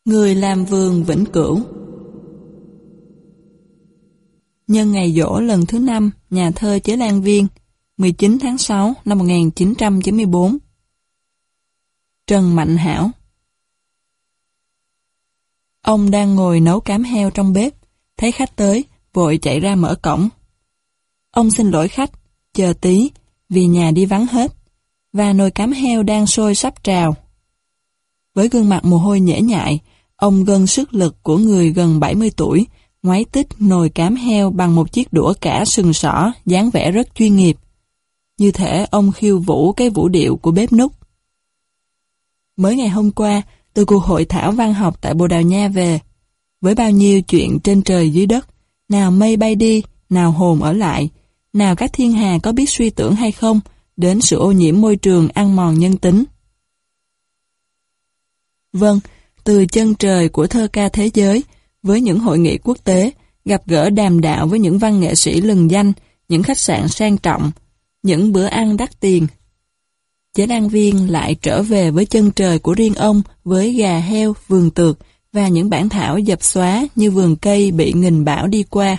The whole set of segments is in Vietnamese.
Người làm vườn vĩnh cửu. Nhân ngày giỗ lần thứ 5 nhà thơ Chế Lan Viên, 19 tháng 6 năm 1994. Trần Mạnh Hảo. Ông đang ngồi nấu cám heo trong bếp, thấy khách tới, vội chạy ra mở cổng. Ông xin lỗi khách, chờ tí, vì nhà đi vắng hết, và nồi cám heo đang sôi sắp trào. Với gương mặt mồ hôi nhễ nhại, ông gân sức lực của người gần 70 tuổi, ngoáy tích nồi cám heo bằng một chiếc đũa cả sừng sỏ, dáng vẻ rất chuyên nghiệp. Như thể ông khiêu vũ cái vũ điệu của bếp núc. Mới ngày hôm qua, từ cuộc hội thảo văn học tại Bồ Đào Nha về, với bao nhiêu chuyện trên trời dưới đất, nào mây bay đi, nào hồn ở lại, nào các thiên hà có biết suy tưởng hay không, đến sự ô nhiễm môi trường ăn mòn nhân tính. Vâng, từ chân trời của thơ ca thế giới, với những hội nghị quốc tế, gặp gỡ đàm đạo với những văn nghệ sĩ lừng danh, những khách sạn sang trọng, những bữa ăn đắt tiền. Chế Lan Viên lại trở về với chân trời của riêng ông, với gà heo, vườn tược và những bản thảo dập xóa như vườn cây bị nghìn bão đi qua.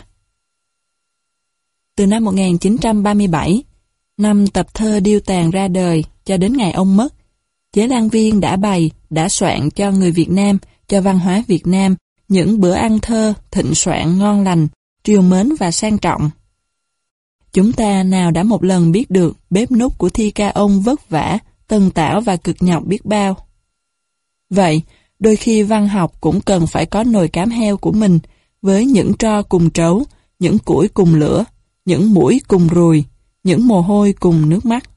Từ năm 1937, năm tập thơ điêu tàn ra đời cho đến ngày ông mất, Chế Lan Viên đã bày, đã soạn cho người Việt Nam, cho văn hóa Việt Nam, những bữa ăn thơ, thịnh soạn, ngon lành, trìu mến và sang trọng. Chúng ta nào đã một lần biết được bếp núc của thi ca ông vất vả, tần tảo và cực nhọc biết bao. Vậy, đôi khi văn học cũng cần phải có nồi cám heo của mình, với những tro cùng trấu, những củi cùng lửa, những mũi cùng ruồi, những mồ hôi cùng nước mắt.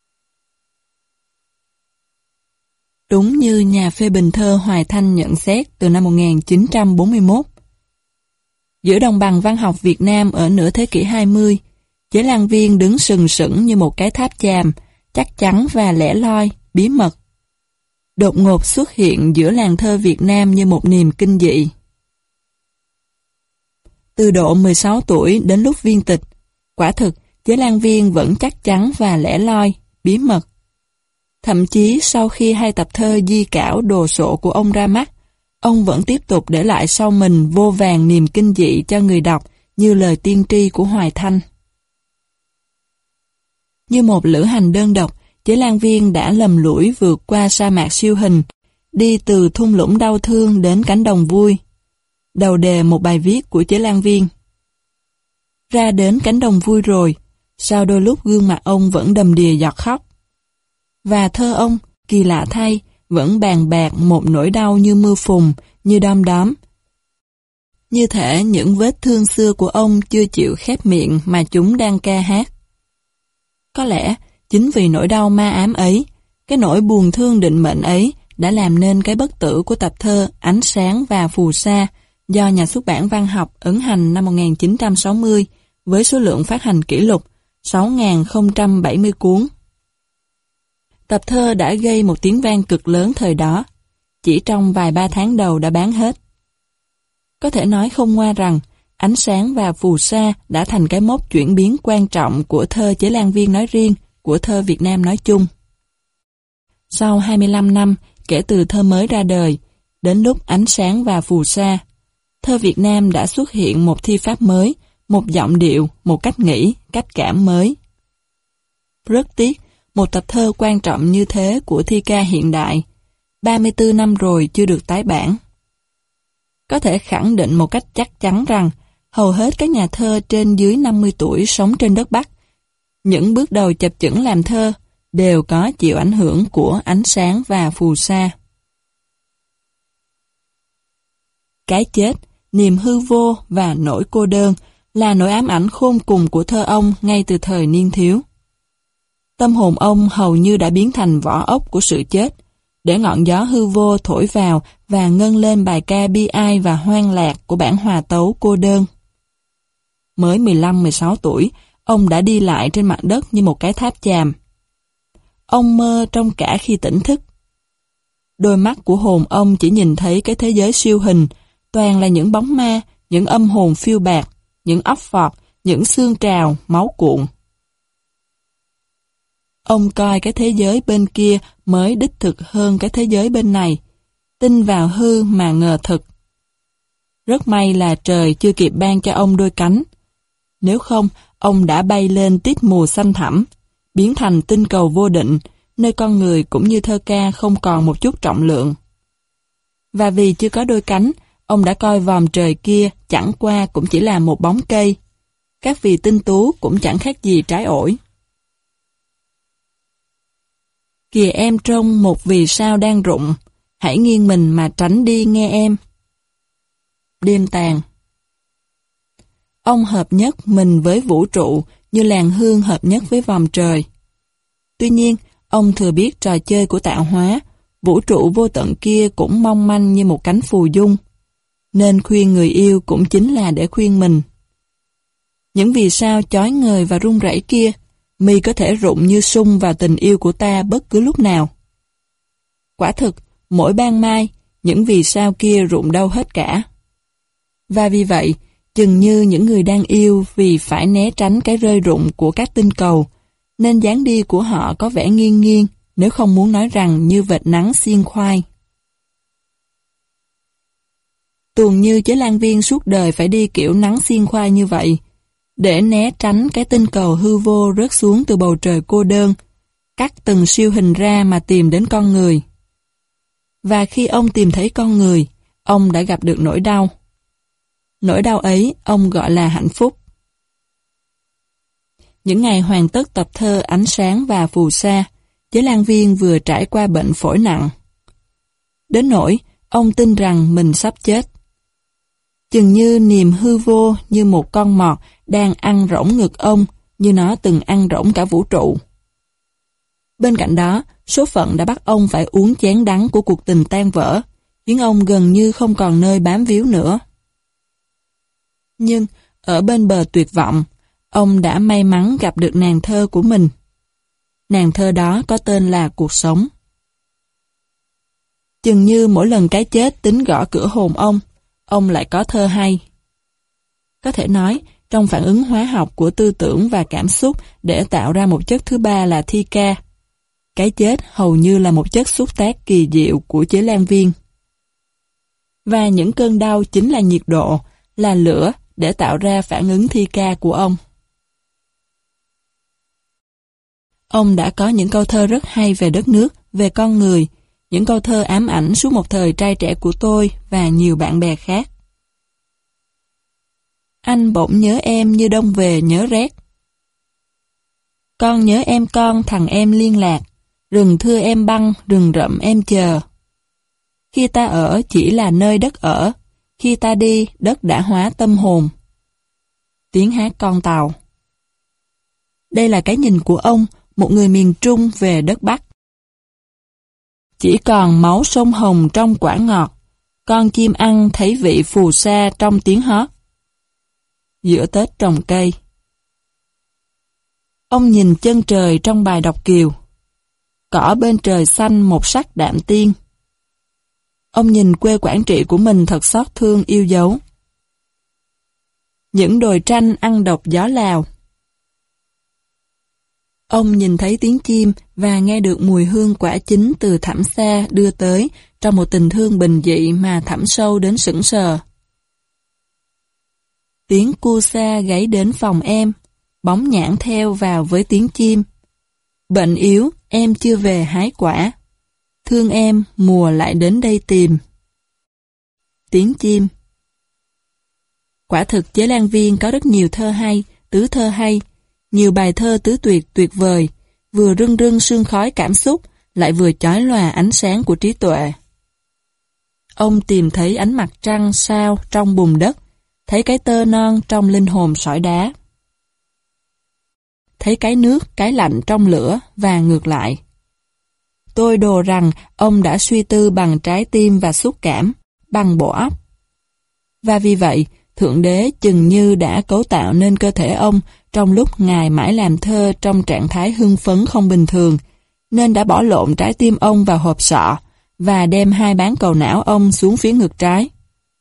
Đúng như nhà phê bình thơ Hoài Thanh nhận xét từ năm 1941. Giữa đồng bằng văn học Việt Nam ở nửa thế kỷ 20, Chế Lan Viên đứng sừng sững như một cái tháp chàm, chắc chắn và lẻ loi, bí mật. Đột ngột xuất hiện giữa làng thơ Việt Nam như một niềm kinh dị. Từ độ 16 tuổi đến lúc viên tịch, quả thực Chế Lan Viên vẫn chắc chắn và lẻ loi, bí mật. Thậm chí sau khi hai tập thơ di cảo đồ sộ của ông ra mắt, ông vẫn tiếp tục để lại sau mình vô vàn niềm kinh dị cho người đọc như lời tiên tri của Hoài Thanh. Như một lữ hành đơn độc, Chế Lan Viên đã lầm lũi vượt qua sa mạc siêu hình, đi từ thung lũng đau thương đến cánh đồng vui. Đầu đề một bài viết của Chế Lan Viên. Ra đến cánh đồng vui rồi, sao đôi lúc gương mặt ông vẫn đầm đìa giọt khóc. Và thơ ông, kỳ lạ thay, vẫn bàn bạc một nỗi đau như mưa phùn, như đom đóm. Như thể những vết thương xưa của ông chưa chịu khép miệng mà chúng đang ca hát. Có lẽ, chính vì nỗi đau ma ám ấy, cái nỗi buồn thương định mệnh ấy đã làm nên cái bất tử của tập thơ Ánh Sáng và Phù Sa do nhà xuất bản văn học ấn hành năm 1960 với số lượng phát hành kỷ lục 6.070 cuốn. Tập thơ đã gây một tiếng vang cực lớn thời đó, chỉ trong vài ba tháng đầu đã bán hết. Có thể nói không ngoa rằng Ánh Sáng và Phù Sa đã thành cái mốc chuyển biến quan trọng của thơ Chế Lan Viên nói riêng, của thơ Việt Nam nói chung. Sau 25 năm kể từ thơ mới ra đời, đến lúc Ánh Sáng và Phù Sa, thơ Việt Nam đã xuất hiện một thi pháp mới, một giọng điệu, một cách nghĩ, cách cảm mới. Rất tiếc, một tập thơ quan trọng như thế của thi ca hiện đại, 34 năm rồi chưa được tái bản. Có thể khẳng định một cách chắc chắn rằng hầu hết các nhà thơ trên dưới 50 tuổi sống trên đất Bắc, những bước đầu chập chững làm thơ đều có chịu ảnh hưởng của Ánh Sáng và Phù Sa. Cái chết, niềm hư vô và nỗi cô đơn là nỗi ám ảnh khôn cùng của thơ ông ngay từ thời niên thiếu. Tâm hồn ông hầu như đã biến thành vỏ ốc của sự chết, để ngọn gió hư vô thổi vào và ngân lên bài ca bi ai và hoang lạc của bản hòa tấu cô đơn. Mới 15-16 tuổi, ông đã đi lại trên mặt đất như một cái tháp chàm. Ông mơ trong cả khi tỉnh thức. Đôi mắt của hồn ông chỉ nhìn thấy cái thế giới siêu hình, toàn là những bóng ma, những âm hồn phiêu bạt, những óc phọt, những xương trào, máu cuộn. Ông coi cái thế giới bên kia mới đích thực hơn cái thế giới bên này. tin vào hư mà ngờ thực. Rất may là trời chưa kịp ban cho ông đôi cánh. Nếu không, ông đã bay lên tít mù xanh thẳm, biến thành tinh cầu vô định, nơi con người cũng như thơ ca không còn một chút trọng lượng. Và vì chưa có đôi cánh, ông đã coi vòm trời kia chẳng qua cũng chỉ là một bóng cây. Các vì tinh tú cũng chẳng khác gì trái ổi. Kìa em trông một vì sao đang rụng, hãy nghiêng mình mà tránh đi nghe em. Đêm tàn. Ông hợp nhất mình với vũ trụ như làn hương hợp nhất với vòm trời. Tuy nhiên, ông thừa biết trò chơi của tạo hóa, vũ trụ vô tận kia cũng mong manh như một cánh phù dung, nên khuyên người yêu cũng chính là để khuyên mình. Những vì sao chói ngời và run rẩy kia, mi có thể rụng như sung vào tình yêu của ta bất cứ lúc nào. Quả thực, mỗi ban mai, những vì sao kia rụng đâu hết cả. Và vì vậy, chừng như những người đang yêu vì phải né tránh cái rơi rụng của các tinh cầu, nên dáng đi của họ có vẻ nghiêng nghiêng, nếu không muốn nói rằng như vệt nắng xiên khoai. Tuồng như Chế Lan Viên suốt đời phải đi kiểu nắng xiên khoai như vậy, để né tránh cái tinh cầu hư vô rớt xuống từ bầu trời cô đơn, cắt từng siêu hình ra mà tìm đến con người. Và khi ông tìm thấy con người, ông đã gặp được nỗi đau. Nỗi đau ấy ông gọi là hạnh phúc. Những ngày hoàn tất tập thơ Ánh sáng và Phù sa, Chế Lan Viên vừa trải qua bệnh phổi nặng. Đến nỗi, ông tin rằng mình sắp chết. Chừng như niềm hư vô như một con mọt đang ăn rỗng ngực ông, như nó từng ăn rỗng cả vũ trụ. Bên cạnh đó, số phận đã bắt ông phải uống chén đắng của cuộc tình tan vỡ, khiến ông gần như không còn nơi bám víu nữa. Nhưng, ở bên bờ tuyệt vọng, ông đã may mắn gặp được nàng thơ của mình. Nàng thơ đó có tên là Cuộc Sống. Chừng như mỗi lần cái chết tính gõ cửa hồn ông lại có thơ hay. Có thể nói, trong phản ứng hóa học của tư tưởng và cảm xúc để tạo ra một chất thứ ba là thi ca, cái chết hầu như là một chất xúc tác kỳ diệu của Chế Lan Viên. Và những cơn đau chính là nhiệt độ, là lửa để tạo ra phản ứng thi ca của ông. Ông đã có những câu thơ rất hay về đất nước, về con người, những câu thơ ám ảnh suốt một thời trai trẻ của tôi và nhiều bạn bè khác. Anh bỗng nhớ em như đông về nhớ rét. Con nhớ em con thằng em liên lạc, rừng thưa em băng, rừng rậm em chờ. Khi ta ở chỉ là nơi đất ở, khi ta đi đất đã hóa tâm hồn. Tiếng hát con tàu. Đây là cái nhìn của ông, một người miền Trung về đất Bắc. Chỉ còn máu sông Hồng trong quả ngọt, con chim ăn thấy vị phù sa trong tiếng hót. Giữa Tết trồng cây. Ông nhìn chân trời trong bài đọc Kiều. Cỏ bên trời xanh một sắc đạm tiên. Ông nhìn quê Quảng Trị của mình thật xót thương yêu dấu. Những đồi tranh ăn độc gió Lào. Ông nhìn thấy tiếng chim và nghe được mùi hương quả chín từ thẳm xa đưa tới trong một tình thương bình dị mà thẳm sâu đến sững sờ. Tiếng cu sa gáy đến phòng em, bóng nhãn theo vào với tiếng chim. Bệnh yếu, em chưa về hái quả. Thương em, mùa lại đến đây tìm. Tiếng chim. Quả thực Chế Lan Viên có rất nhiều thơ hay, tứ thơ hay, nhiều bài thơ tứ tuyệt tuyệt vời, vừa rưng rưng sương khói cảm xúc, lại vừa chói lòa ánh sáng của trí tuệ. Ông tìm thấy ánh mặt trăng sao trong bùn đất, thấy cái tơ non trong linh hồn sỏi đá. Thấy cái nước, cái lạnh trong lửa và ngược lại. Tôi đồ rằng ông đã suy tư bằng trái tim và xúc cảm, bằng bộ óc. Và vì vậy, Thượng Đế chừng như đã cấu tạo nên cơ thể ông trong lúc Ngài mãi làm thơ trong trạng thái hưng phấn không bình thường, nên đã bỏ lộn trái tim ông vào hộp sọ và đem hai bán cầu não ông xuống phía ngực trái.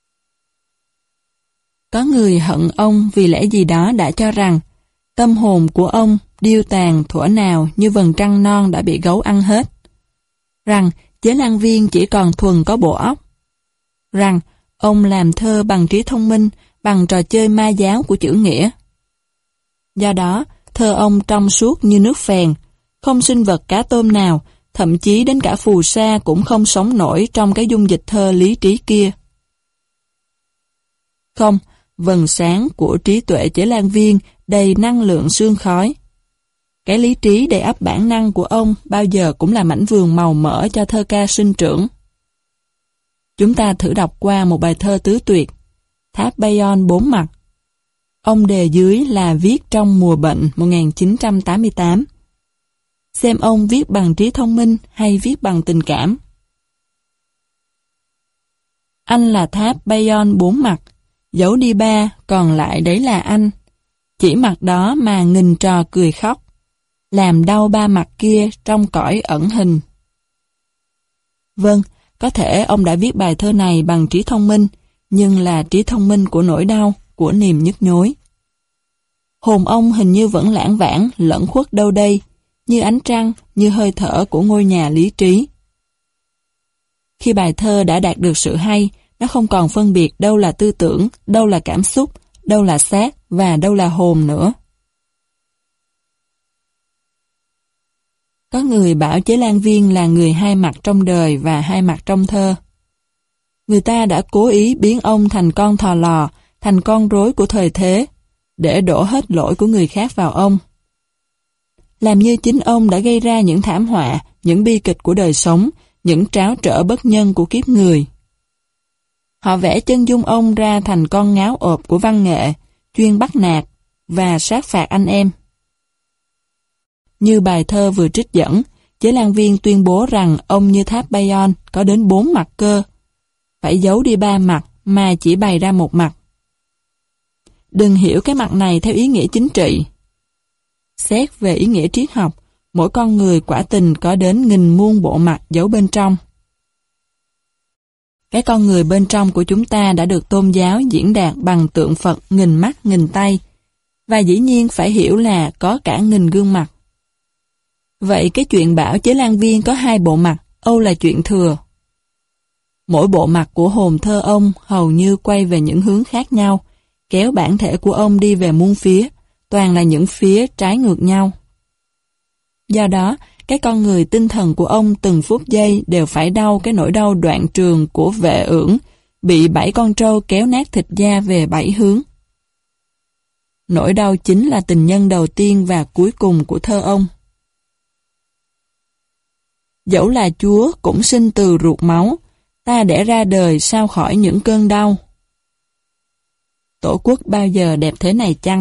Có người hận ông vì lẽ gì đó đã cho rằng tâm hồn của ông điêu tàn thuở nào như vầng trăng non đã bị gấu ăn hết. Rằng Chế Lan Viên chỉ còn thuần có bộ óc. Rằng ông làm thơ bằng trí thông minh, bằng trò chơi ma giáo của chữ nghĩa. Do đó, thơ ông trong suốt như nước phèn, không sinh vật cá tôm nào, thậm chí đến cả phù sa cũng không sống nổi trong cái dung dịch thơ lý trí kia. Không, vầng sáng của trí tuệ Chế Lan Viên đầy năng lượng sương khói. Cái lý trí đầy ắp bản năng của ông bao giờ cũng là mảnh vườn màu mỡ cho thơ ca sinh trưởng. Chúng ta thử đọc qua một bài thơ tứ tuyệt, Tháp Bayon 4 mặt. Ông đề dưới là viết trong mùa bệnh 1988. Xem ông viết bằng trí thông minh hay viết bằng tình cảm. Anh là tháp Bayon 4 mặt, giấu đi 3, còn lại đấy là anh. Chỉ mặt đó mà nghìn trò cười khóc, làm đau 3 mặt kia trong cõi ẩn hình. Vâng, có thể ông đã viết bài thơ này bằng trí thông minh, nhưng là trí thông minh của nỗi đau, của niềm nhức nhối. Hồn ông hình như vẫn lãng vãng, lẫn khuất đâu đây, như ánh trăng, như hơi thở của ngôi nhà lý trí. Khi bài thơ đã đạt được sự hay, nó không còn phân biệt đâu là tư tưởng, đâu là cảm xúc, đâu là xác và đâu là hồn nữa. Có người bảo Chế Lan Viên là người hai mặt trong đời và hai mặt trong thơ. Người ta đã cố ý biến ông thành con thò lò, thành con rối của thời thế, để đổ hết lỗi của người khác vào ông. Làm như chính ông đã gây ra những thảm họa, những bi kịch của đời sống, những tráo trở bất nhân của kiếp người. Họ vẽ chân dung ông ra thành con ngáo ộp của văn nghệ, chuyên bắt nạt và sát phạt anh em. Như bài thơ vừa trích dẫn, Chế Lan Viên tuyên bố rằng ông như tháp Bayon có đến 4 mặt cơ, phải giấu đi 3 mặt mà chỉ bày ra một mặt. Đừng hiểu cái mặt này theo ý nghĩa chính trị. Xét về ý nghĩa triết học, mỗi con người quả tình có đến nghìn muôn bộ mặt giấu bên trong. Cái con người bên trong của chúng ta đã được tôn giáo diễn đạt bằng tượng Phật nghìn mắt nghìn tay, và dĩ nhiên phải hiểu là có cả nghìn gương mặt. Vậy cái chuyện bảo Chế Lan Viên có 2 bộ mặt, âu là chuyện thừa. Mỗi bộ mặt của hồn thơ ông hầu như quay về những hướng khác nhau, kéo bản thể của ông đi về muôn phía, toàn là những phía trái ngược nhau. Do đó, cái con người tinh thần của ông từng phút giây đều phải đau cái nỗi đau đoạn trường của vệ ưỡng, bị 7 con trâu kéo nát thịt da về 7 hướng. Nỗi đau chính là tình nhân đầu tiên và cuối cùng của thơ ông. Dẫu là Chúa cũng sinh từ ruột máu, ta đẻ ra đời sao khỏi những cơn đau. Tổ quốc bao giờ đẹp thế này chăng?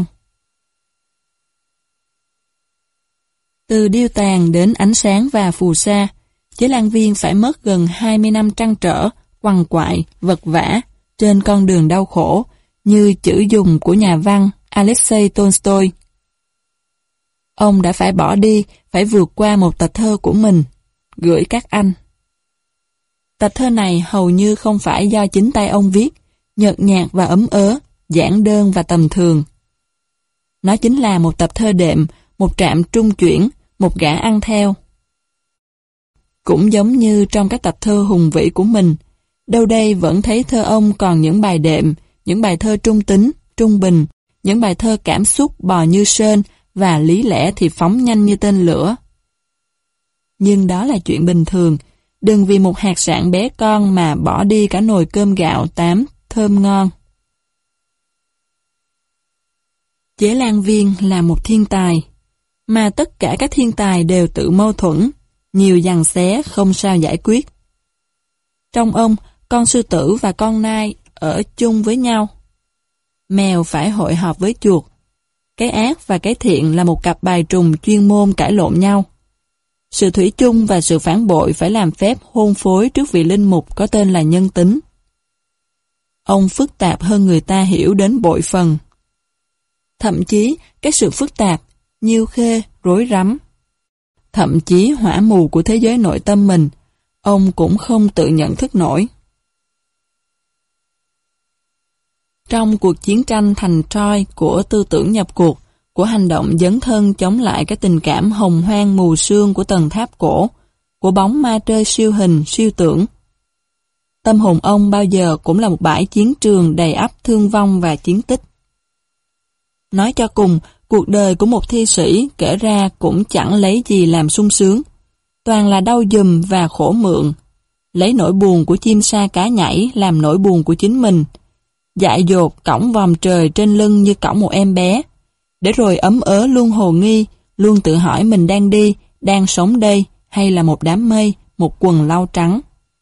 Từ điêu tàn đến ánh sáng và phù sa, Chế Lan Viên phải mất gần 20 năm trăn trở, quằn quại, vật vã, trên con đường đau khổ, như chữ dùng của nhà văn Alexei Tolstoy. Ông đã phải bỏ đi, phải vượt qua một tập thơ của mình, gửi các anh. Tập thơ này hầu như không phải do chính tay ông viết, nhợt nhạt và ấm ớ, giản đơn và tầm thường. Nó chính là một tập thơ đệm, một trạm trung chuyển, một gã ăn theo. Cũng giống như trong các tập thơ hùng vĩ của mình, đâu đây vẫn thấy thơ ông còn những bài đệm, những bài thơ trung tính, trung bình, những bài thơ cảm xúc bò như sên và lý lẽ thì phóng nhanh như tên lửa. Nhưng đó là chuyện bình thường, đừng vì một hạt sạn bé con mà bỏ đi cả nồi cơm gạo tám thơm ngon. Chế Lan Viên là một thiên tài, mà tất cả các thiên tài đều tự mâu thuẫn, nhiều giằng xé không sao giải quyết. Trong ông, con sư tử và con nai ở chung với nhau. Mèo phải hội họp với chuột. Cái ác và cái thiện là một cặp bài trùng chuyên môn cãi lộn nhau. Sự thủy chung và sự phản bội phải làm phép hôn phối trước vị linh mục có tên là nhân tính. Ông phức tạp hơn người ta hiểu đến bội phần. Thậm chí, cái sự phức tạp, nhiêu khê, rối rắm, thậm chí hỏa mù của thế giới nội tâm mình, ông cũng không tự nhận thức nổi. Trong cuộc chiến tranh thành Troy của tư tưởng nhập cuộc, của hành động dấn thân chống lại cái tình cảm hồng hoang mù sương của tầng tháp cổ, của bóng ma trơi siêu hình, siêu tưởng. Tâm hồn ông bao giờ cũng là một bãi chiến trường đầy ắp thương vong và chiến tích. Nói cho cùng, cuộc đời của một thi sĩ kể ra cũng chẳng lấy gì làm sung sướng. Toàn là đau giùm và khổ mượn. Lấy nỗi buồn của chim sa cá nhảy làm nỗi buồn của chính mình. Dại dột cõng vòm trời trên lưng như cõng một em bé. Để rồi ấm ớ luôn hồ nghi, luôn tự hỏi mình đang đi, đang sống đây, hay là một đám mây, một quần lau trắng.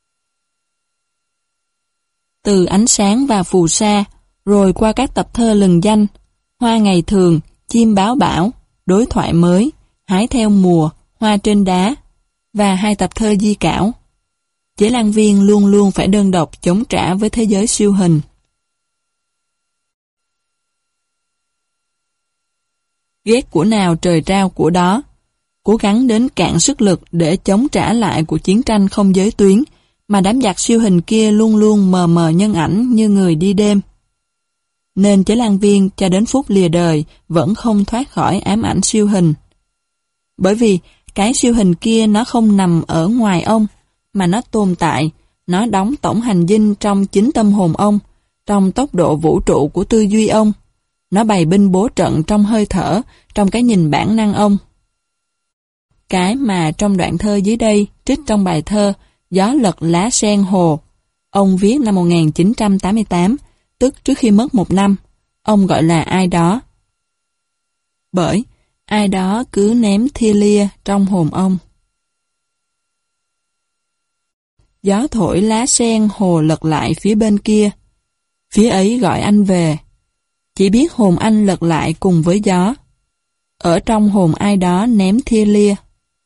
Từ ánh sáng và phù sa, rồi qua các tập thơ lừng danh, hoa ngày thường, chim báo bão, đối thoại mới, hái theo mùa, hoa trên đá, và 2 tập thơ di cảo. Chế Lan Viên luôn luôn phải đơn độc chống trả với thế giới siêu hình. Ghét của nào trời trao của đó, cố gắng đến cạn sức lực để chống trả lại cuộc chiến tranh không giới tuyến, mà đám giặc siêu hình kia luôn luôn mờ mờ nhân ảnh như người đi đêm. Nên Chế Lan Viên cho đến phút lìa đời vẫn không thoát khỏi ám ảnh siêu hình. Bởi vì cái siêu hình kia nó không nằm ở ngoài ông, mà nó tồn tại, nó đóng tổng hành dinh trong chính tâm hồn ông, trong tốc độ vũ trụ của tư duy ông. Nó bày binh bố trận trong hơi thở, trong cái nhìn bản năng ông. Cái mà trong đoạn thơ dưới đây, trích trong bài thơ Gió lật lá sen hồ, ông viết năm 1988, tức trước khi mất 1 năm, ông gọi là ai đó. Bởi ai đó cứ ném thia lia trong hồn ông. Gió thổi lá sen hồ lật lại phía bên kia. Phía ấy gọi anh về. Chỉ biết hồn anh lật lại cùng với gió. Ở trong hồn ai đó ném thia lia.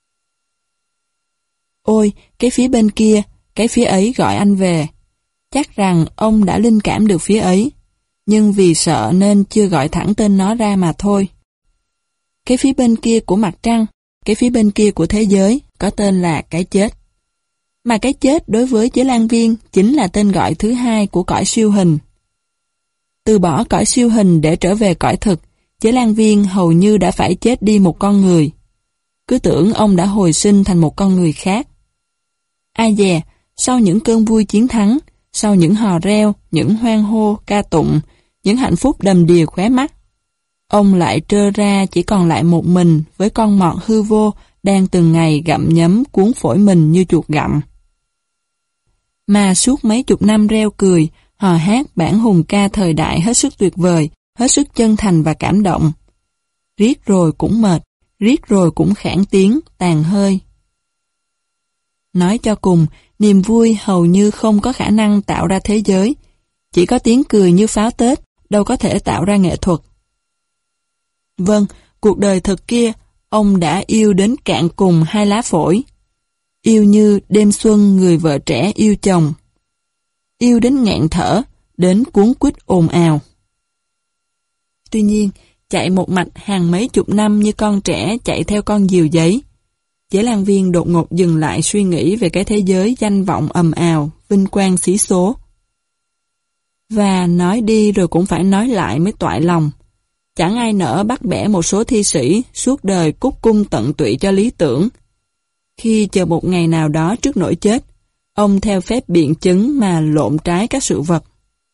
Ôi, cái phía bên kia, cái phía ấy gọi anh về. Chắc rằng ông đã linh cảm được phía ấy, nhưng vì sợ nên chưa gọi thẳng tên nó ra mà thôi. Cái phía bên kia của mặt trăng, cái phía bên kia của thế giới, có tên là cái chết. Mà cái chết đối với Chế Lan Viên chính là tên gọi thứ 2 của cõi siêu hình. Từ bỏ cõi siêu hình để trở về cõi thực, Chế Lan Viên hầu như đã phải chết đi một con người. Cứ tưởng ông đã hồi sinh thành một con người khác. Ai dè, sau những cơn vui chiến thắng, sau những hò reo, những hoan hô, ca tụng, những hạnh phúc đầm đìa khóe mắt, ông lại trơ ra chỉ còn lại một mình với con mọt hư vô đang từng ngày gặm nhấm cuốn phổi mình như chuột gặm. Mà suốt mấy chục năm reo cười, hò hát bản hùng ca thời đại hết sức tuyệt vời, hết sức chân thành và cảm động. Riết rồi cũng mệt, riết rồi cũng khản tiếng, tàn hơi. Nói cho cùng, niềm vui hầu như không có khả năng tạo ra thế giới. Chỉ có tiếng cười như pháo Tết, đâu có thể tạo ra nghệ thuật. Vâng, cuộc đời thực kia, ông đã yêu đến cạn cùng 2 lá phổi. Yêu như đêm xuân người vợ trẻ yêu chồng. Yêu đến nghẹn thở, đến cuống quýt ồn ào. Tuy nhiên, chạy một mạch hàng mấy chục năm như con trẻ chạy theo con diều giấy, Chế Lan Viên đột ngột dừng lại suy nghĩ về cái thế giới danh vọng ầm ào, vinh quang xí số. Và nói đi rồi cũng phải nói lại mới toại lòng. Chẳng ai nỡ bắt bẻ một số thi sĩ suốt đời cúc cung tận tụy cho lý tưởng. Khi chờ một ngày nào đó trước nỗi chết, ông theo phép biện chứng mà lộn trái các sự vật.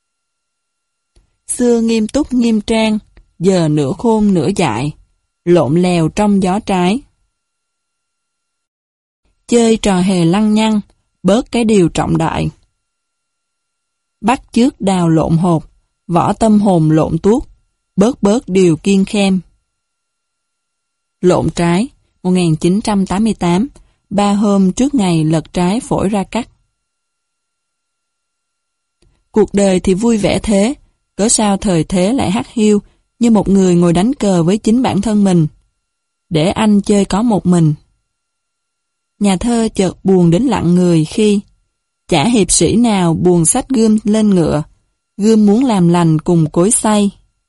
Xưa nghiêm túc nghiêm trang, giờ nửa khôn nửa dại, lộn lèo trong gió trái. Chơi trò hề lăng nhăng, bớt cái điều trọng đại. Bắt chước đào lộn hột, võ tâm hồn lộn tuốt, bớt điều kiêng khem. Lộn trái, 1988, 3 hôm trước ngày lật trái phổi ra cắt. Cuộc đời thì vui vẻ thế, cớ sao thời thế lại hắt hiu, như một người ngồi đánh cờ với chính bản thân mình. Để anh chơi có một mình. Nhà thơ chợt buồn đến lặng người khi chả hiệp sĩ nào buồn xách gươm lên ngựa, gươm muốn làm lành cùng cối xay.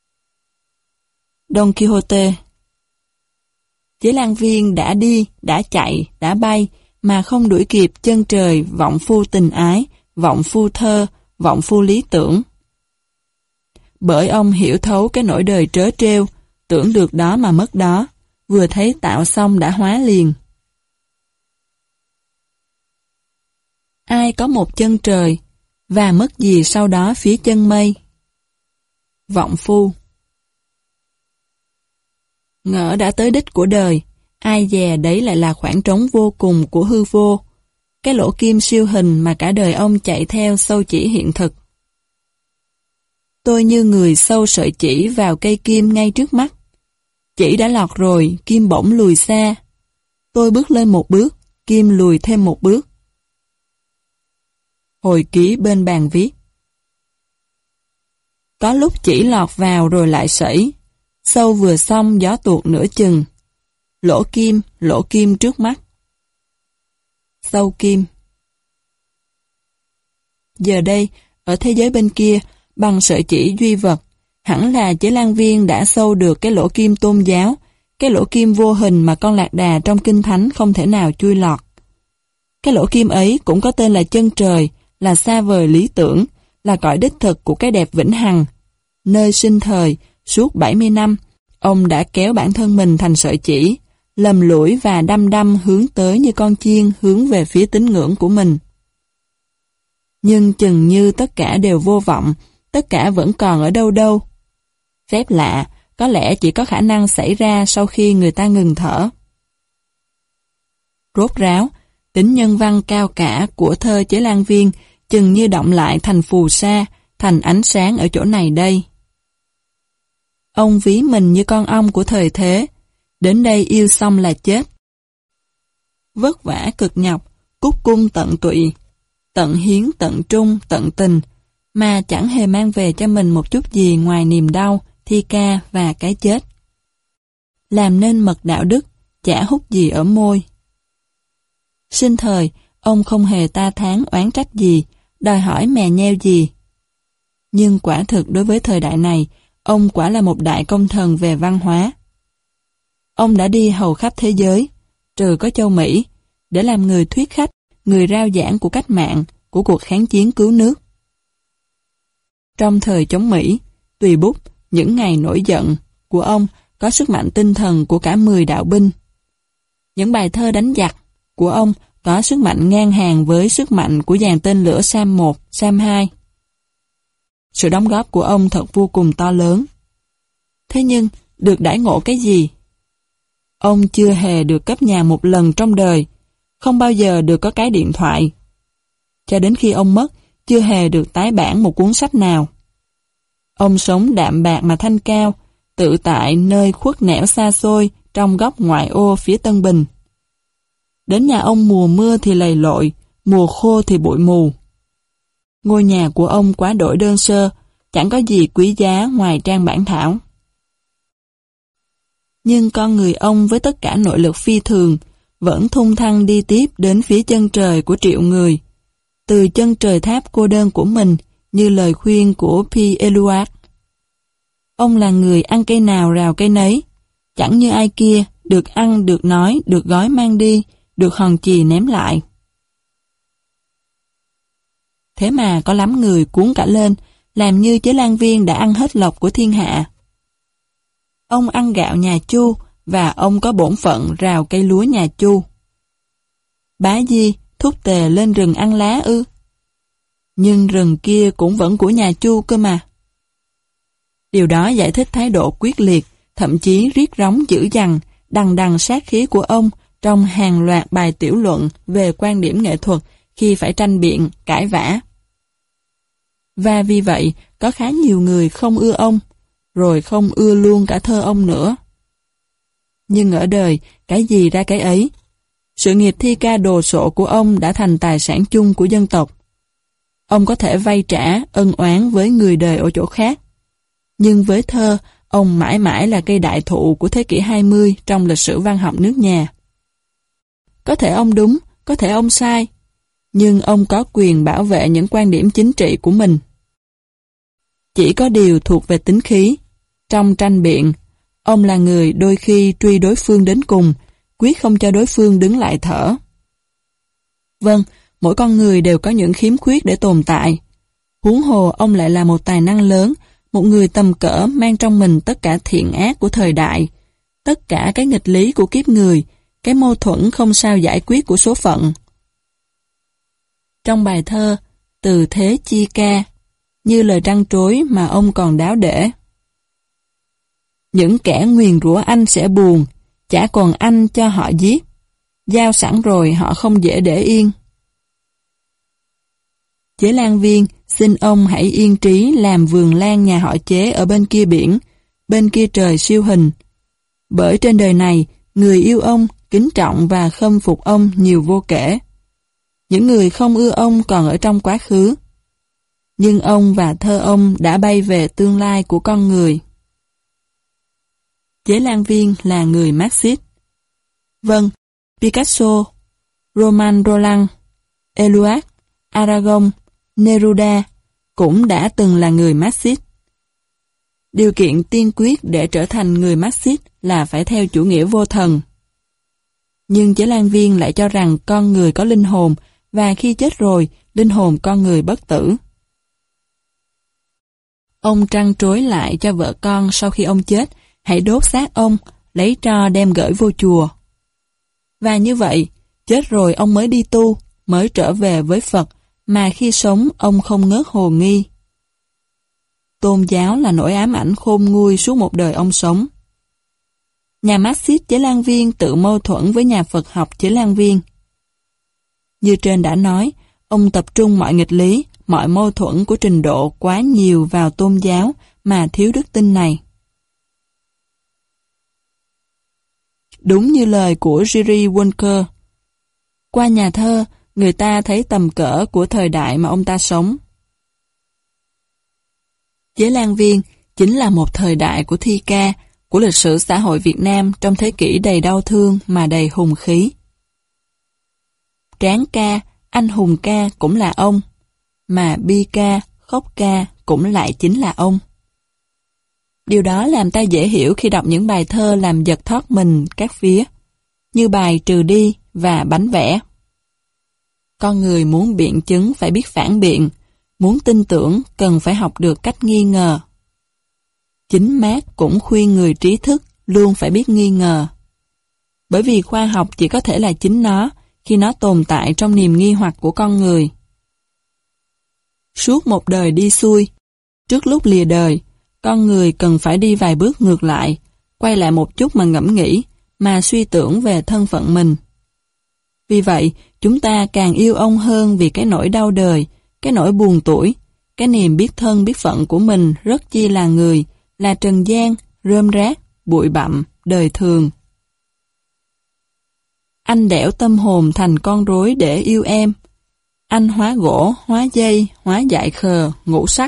Don Quixote. Chế Lan Viên đã đi, đã chạy, đã bay, mà không đuổi kịp chân trời vọng phu tình ái, vọng phu thơ, vọng phu lý tưởng. Bởi ông hiểu thấu cái nỗi đời trớ trêu, tưởng được đó mà mất đó, vừa thấy tạo xong đã hóa liền. Ai có một chân trời, và mất gì sau đó phía chân mây. Vọng phu. Ngỡ đã tới đích của đời, ai dè đấy lại là khoảng trống vô cùng của hư vô, cái lỗ kim siêu hình mà cả đời ông chạy theo sâu chỉ hiện thực. Tôi như người sâu sợi chỉ vào cây kim ngay trước mắt. Chỉ đã lọt rồi, kim bỗng lùi xa. Tôi bước lên một bước, kim lùi thêm một bước. Hồi ký bên bàn viết. Có lúc chỉ lọt vào rồi lại sẩy. Sâu vừa xong gió tuột nửa chừng. Lỗ kim trước mắt. Sâu kim. Giờ đây, ở thế giới bên kia, bằng sợi chỉ duy vật, hẳn là Chế Lan Viên đã sâu được cái lỗ kim tôn giáo, cái lỗ kim vô hình mà con lạc đà trong kinh thánh không thể nào chui lọt. Cái lỗ kim ấy cũng có tên là chân trời, là xa vời lý tưởng, là cõi đích thực của cái đẹp vĩnh hằng. Nơi sinh thời, suốt 70 năm, ông đã kéo bản thân mình thành sợi chỉ, lầm lũi và đăm đăm hướng tới như con chiên hướng về phía tín ngưỡng của mình. Nhưng chừng như tất cả đều vô vọng, tất cả vẫn còn ở đâu đâu. Phép lạ, có lẽ chỉ có khả năng xảy ra sau khi người ta ngừng thở. Rốt ráo, tính nhân văn cao cả của thơ Chế Lan Viên chừng như động lại thành phù sa, thành ánh sáng ở chỗ này đây. Ông ví mình như con ong của thời thế, đến đây yêu xong là chết. Vất vả cực nhọc, cúc cung tận tụy, tận hiến tận trung tận tình, mà chẳng hề mang về cho mình một chút gì ngoài niềm đau, thi ca và cái chết. Làm nên mật đạo đức, chả hút gì ở môi. Sinh thời, ông không hề ta thán oán trách gì, đòi hỏi mè nheo gì. Nhưng quả thực đối với thời đại này, ông quả là một đại công thần về văn hóa. Ông đã đi hầu khắp thế giới, trừ có châu Mỹ, để làm người thuyết khách, người rao giảng của cách mạng, của cuộc kháng chiến cứu nước. Trong thời chống Mỹ, tùy bút, những ngày nổi giận của ông có sức mạnh tinh thần của cả 10 đạo binh. Những bài thơ đánh giặc của ông có sức mạnh ngang hàng với sức mạnh của dàn tên lửa Sam 1, Sam 2. Sự đóng góp của ông thật vô cùng to lớn. Thế nhưng, được đãi ngộ cái gì? Ông chưa hề được cấp nhà một lần trong đời, không bao giờ được có cái điện thoại. Cho đến khi ông mất, chưa hề được tái bản một cuốn sách nào. Ông sống đạm bạc mà thanh cao, tự tại nơi khuất nẻo xa xôi trong góc ngoại ô phía Tân Bình. Đến nhà ông mùa mưa thì lầy lội, mùa khô thì bụi mù. Ngôi nhà của ông quá đổi đơn sơ, chẳng có gì quý giá ngoài trang bản thảo. Nhưng con người ông với tất cả nội lực phi thường, vẫn thung thăng đi tiếp đến phía chân trời của triệu người. Từ chân trời tháp cô đơn của mình, như lời khuyên của P. Eluard. Ông là người ăn cây nào rào cây nấy, chẳng như ai kia, được ăn, được nói, được gói mang đi, được hòn chì ném lại. Thế mà có lắm người cuốn cả lên, làm như Chế Lan Viên đã ăn hết lộc của thiên hạ. Ông ăn gạo nhà Chu, và ông có bổn phận rào cây lúa nhà Chu. Bá Di thúc Tề lên rừng ăn lá ư? Nhưng rừng kia cũng vẫn của nhà Chu cơ mà. Điều đó giải thích thái độ quyết liệt, thậm chí riết róng dữ dằn, đằng đằng sát khí của ông trong hàng loạt bài tiểu luận về quan điểm nghệ thuật khi phải tranh biện, cãi vã. Và vì vậy, có khá nhiều người không ưa ông, rồi không ưa luôn cả thơ ông nữa. Nhưng ở đời, cái gì ra cái ấy. Sự nghiệp thi ca đồ sộ của ông đã thành tài sản chung của dân tộc. Ông có thể vay trả ân oán với người đời ở chỗ khác. Nhưng với thơ, ông mãi mãi là cây đại thụ của thế kỷ 20 trong lịch sử văn học nước nhà. Có thể ông đúng, có thể ông sai, nhưng ông có quyền bảo vệ những quan điểm chính trị của mình. Chỉ có điều thuộc về tính khí. Trong tranh biện, ông là người đôi khi truy đối phương đến cùng, quyết không cho đối phương đứng lại thở. Vâng, mỗi con người đều có những khiếm khuyết để tồn tại. Huống hồ ông lại là một tài năng lớn, một người tầm cỡ mang trong mình tất cả thiện ác của thời đại, tất cả cái nghịch lý của kiếp người, cái mâu thuẫn không sao giải quyết của số phận. Trong bài thơ Từ Thế Chi Ca, như lời trăn trối mà ông còn đáo để. Những kẻ nguyền rủa anh sẽ buồn, chả còn anh cho họ giết. Giao sẵn rồi họ không dễ để yên. Chế Lan Viên xin ông hãy yên trí làm vườn lan nhà họ Chế ở bên kia biển, bên kia trời siêu hình. Bởi trên đời này, người yêu ông, kính trọng và khâm phục ông nhiều vô kể. Những người không ưa ông còn ở trong quá khứ. Nhưng ông và thơ ông đã bay về tương lai của con người. Chế Lan Viên là người Marxist. Vâng, Picasso, Roman Roland, Eluard, Aragon, Neruda cũng đã từng là người Marxist. Điều kiện tiên quyết để trở thành người Marxist là phải theo chủ nghĩa vô thần. Nhưng Chế Lan Viên lại cho rằng con người có linh hồn và khi chết rồi, linh hồn con người bất tử. Ông trăn trối lại cho vợ con sau khi ông chết, hãy đốt xác ông, lấy tro đem gửi vô chùa. Và như vậy, chết rồi ông mới đi tu, mới trở về với Phật, mà khi sống ông không ngớt hồ nghi. Tôn giáo là nỗi ám ảnh khôn nguôi suốt một đời ông sống. Nhà Marxist Chế Lan Viên tự mâu thuẫn với nhà Phật học Chế Lan Viên. Như trên đã nói, ông tập trung mọi nghịch lý, mọi mâu thuẫn của trình độ quá nhiều vào tôn giáo mà thiếu đức tin này. Đúng như lời của Jerry Walker, qua nhà thơ, người ta thấy tầm cỡ của thời đại mà ông ta sống. Chế Lan Viên chính là một thời đại của thi ca, của lịch sử xã hội Việt Nam trong thế kỷ đầy đau thương mà đầy hùng khí. Tráng ca, anh hùng ca cũng là ông, mà bi ca, khóc ca cũng lại chính là ông. Điều đó làm ta dễ hiểu khi đọc những bài thơ làm giật thót mình các phía, như bài Trừ Đi và Bánh Vẽ. Con người muốn biện chứng phải biết phản biện, muốn tin tưởng cần phải học được cách nghi ngờ. Chính Mác cũng khuyên người trí thức luôn phải biết nghi ngờ. Bởi vì khoa học chỉ có thể là chính nó khi nó tồn tại trong niềm nghi hoặc của con người. Suốt một đời đi xuôi, trước lúc lìa đời, con người cần phải đi vài bước ngược lại, quay lại một chút mà ngẫm nghĩ, mà suy tưởng về thân phận mình. Vì vậy, chúng ta càng yêu ông hơn vì cái nỗi đau đời, cái nỗi buồn tuổi, cái niềm biết thân biết phận của mình rất chi là người, là trần gian, rơm rác, bụi bặm, đời thường. Anh đẽo tâm hồn thành con rối để yêu em. Anh hóa gỗ, hóa dây, hóa dại khờ, ngũ sắc.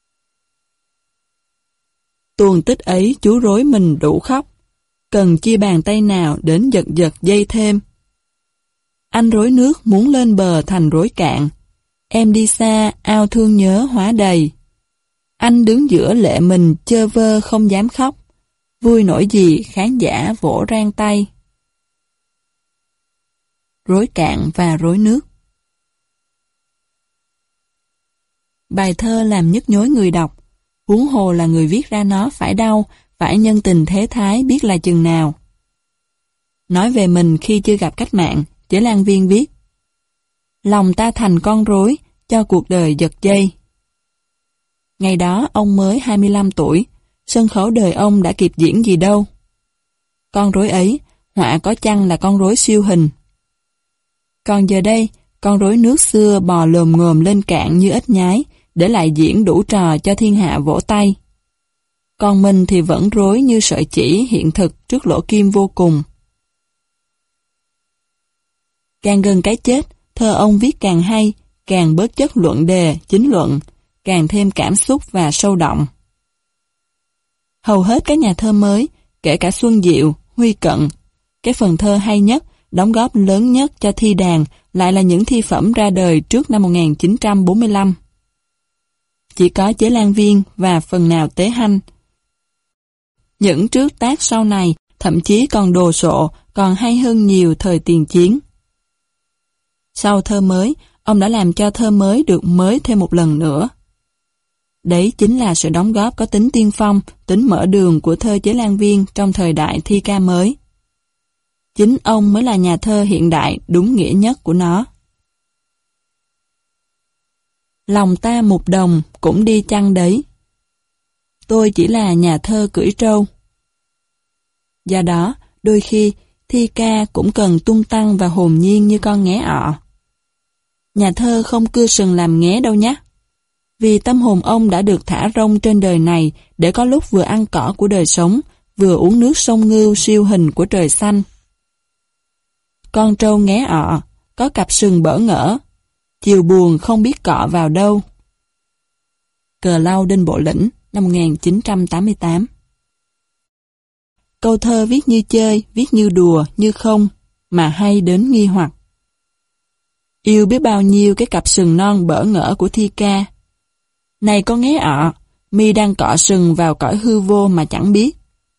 Tuồng tích ấy chú rối mình đủ khóc. Cần chi bàn tay nào đến giật giật dây thêm. Anh rối nước muốn lên bờ thành rối cạn. Em đi xa, ao thương nhớ hóa đầy. Anh đứng giữa lệ mình chơ vơ không dám khóc. Vui nổi gì khán giả vỗ rang tay. Rối cạn và rối nước. Bài thơ làm nhức nhối người đọc, huống hồ là người viết ra nó phải đau, phải nhân tình thế thái biết là chừng nào. Nói về mình khi chưa gặp cách mạng, Chế Lan Viên viết: lòng ta thành con rối, cho cuộc đời giật dây. Ngày đó ông mới 25 tuổi, sân khấu đời ông đã kịp diễn gì đâu. Con rối ấy, họa có chăng là con rối siêu hình. Còn giờ đây, con rối nước xưa bò lồm ngồm lên cạn như ếch nhái, để lại diễn đủ trò cho thiên hạ vỗ tay. Còn mình thì vẫn rối như sợi chỉ hiện thực trước lỗ kim vô cùng. Càng gần cái chết, thơ ông viết càng hay, càng bớt chất luận đề, chính luận, càng thêm cảm xúc và sâu động. Hầu hết các nhà thơ mới, kể cả Xuân Diệu, Huy Cận, cái phần thơ hay nhất, đóng góp lớn nhất cho thi đàn lại là những thi phẩm ra đời trước năm 1945. Chỉ có Chế Lan Viên và phần nào Tế Hanh. Những trước tác sau này thậm chí còn đồ sộ, còn hay hơn nhiều thời tiền chiến. Sau thơ mới, ông đã làm cho thơ mới được mới thêm một lần nữa. Đấy chính là sự đóng góp có tính tiên phong, tính mở đường của thơ Chế Lan Viên trong thời đại thi ca mới. Chính ông mới là nhà thơ hiện đại đúng nghĩa nhất của nó. lòng ta một đồng cũng đi chăng đấy. Tôi chỉ là nhà thơ cưỡi trâu. Do đó, đôi khi, thi ca cũng cần tung tăng và hồn nhiên như con nghé ọ. Nhà thơ không cưa sừng làm nghé đâu nhé. Vì tâm hồn ông đã được thả rông trên đời này để có lúc vừa ăn cỏ của đời sống, vừa uống nước sông Ngưu siêu hình của trời xanh. Con trâu nghé ọ, có cặp sừng bỡ ngỡ, chiều buồn không biết cọ vào đâu. Cờ Lau Đinh Bộ Lĩnh, năm 1988. Câu thơ viết như chơi, viết như đùa, như không, mà hay đến nghi hoặc. Yêu biết bao nhiêu cái cặp sừng non bỡ ngỡ của thi ca. Này con nghé ọ, mi đang cọ sừng vào cõi hư vô mà chẳng biết.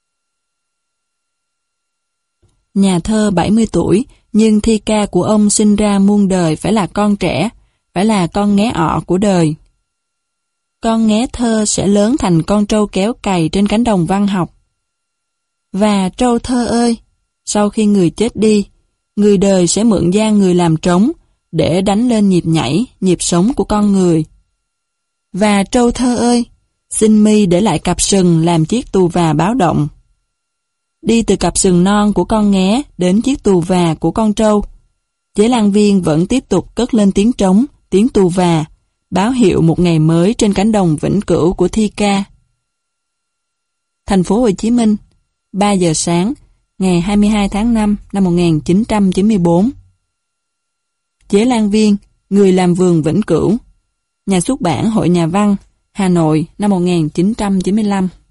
Nhà thơ 70 tuổi, nhưng thi ca của ông sinh ra muôn đời phải là con trẻ, phải là con nghé ọ của đời. Con nghé thơ sẽ lớn thành con trâu kéo cày trên cánh đồng văn học. Và trâu thơ ơi, sau khi người chết đi, người đời sẽ mượn gian người làm trống để đánh lên nhịp nhảy, nhịp sống của con người. Và trâu thơ ơi, xin mi để lại cặp sừng làm chiếc tù và báo động. Đi từ cặp sừng non của con nghé đến chiếc tù và của con trâu, Chế Lan Viên vẫn tiếp tục cất lên tiếng trống, tiếng tù và, báo hiệu một ngày mới trên cánh đồng vĩnh cửu của thi ca. Thành phố Hồ Chí Minh, 3 giờ sáng, ngày 22 tháng 5 năm 1994. Chế Lan Viên, người làm vườn vĩnh cửu. Nhà xuất bản Hội Nhà văn, Hà Nội, năm 1995.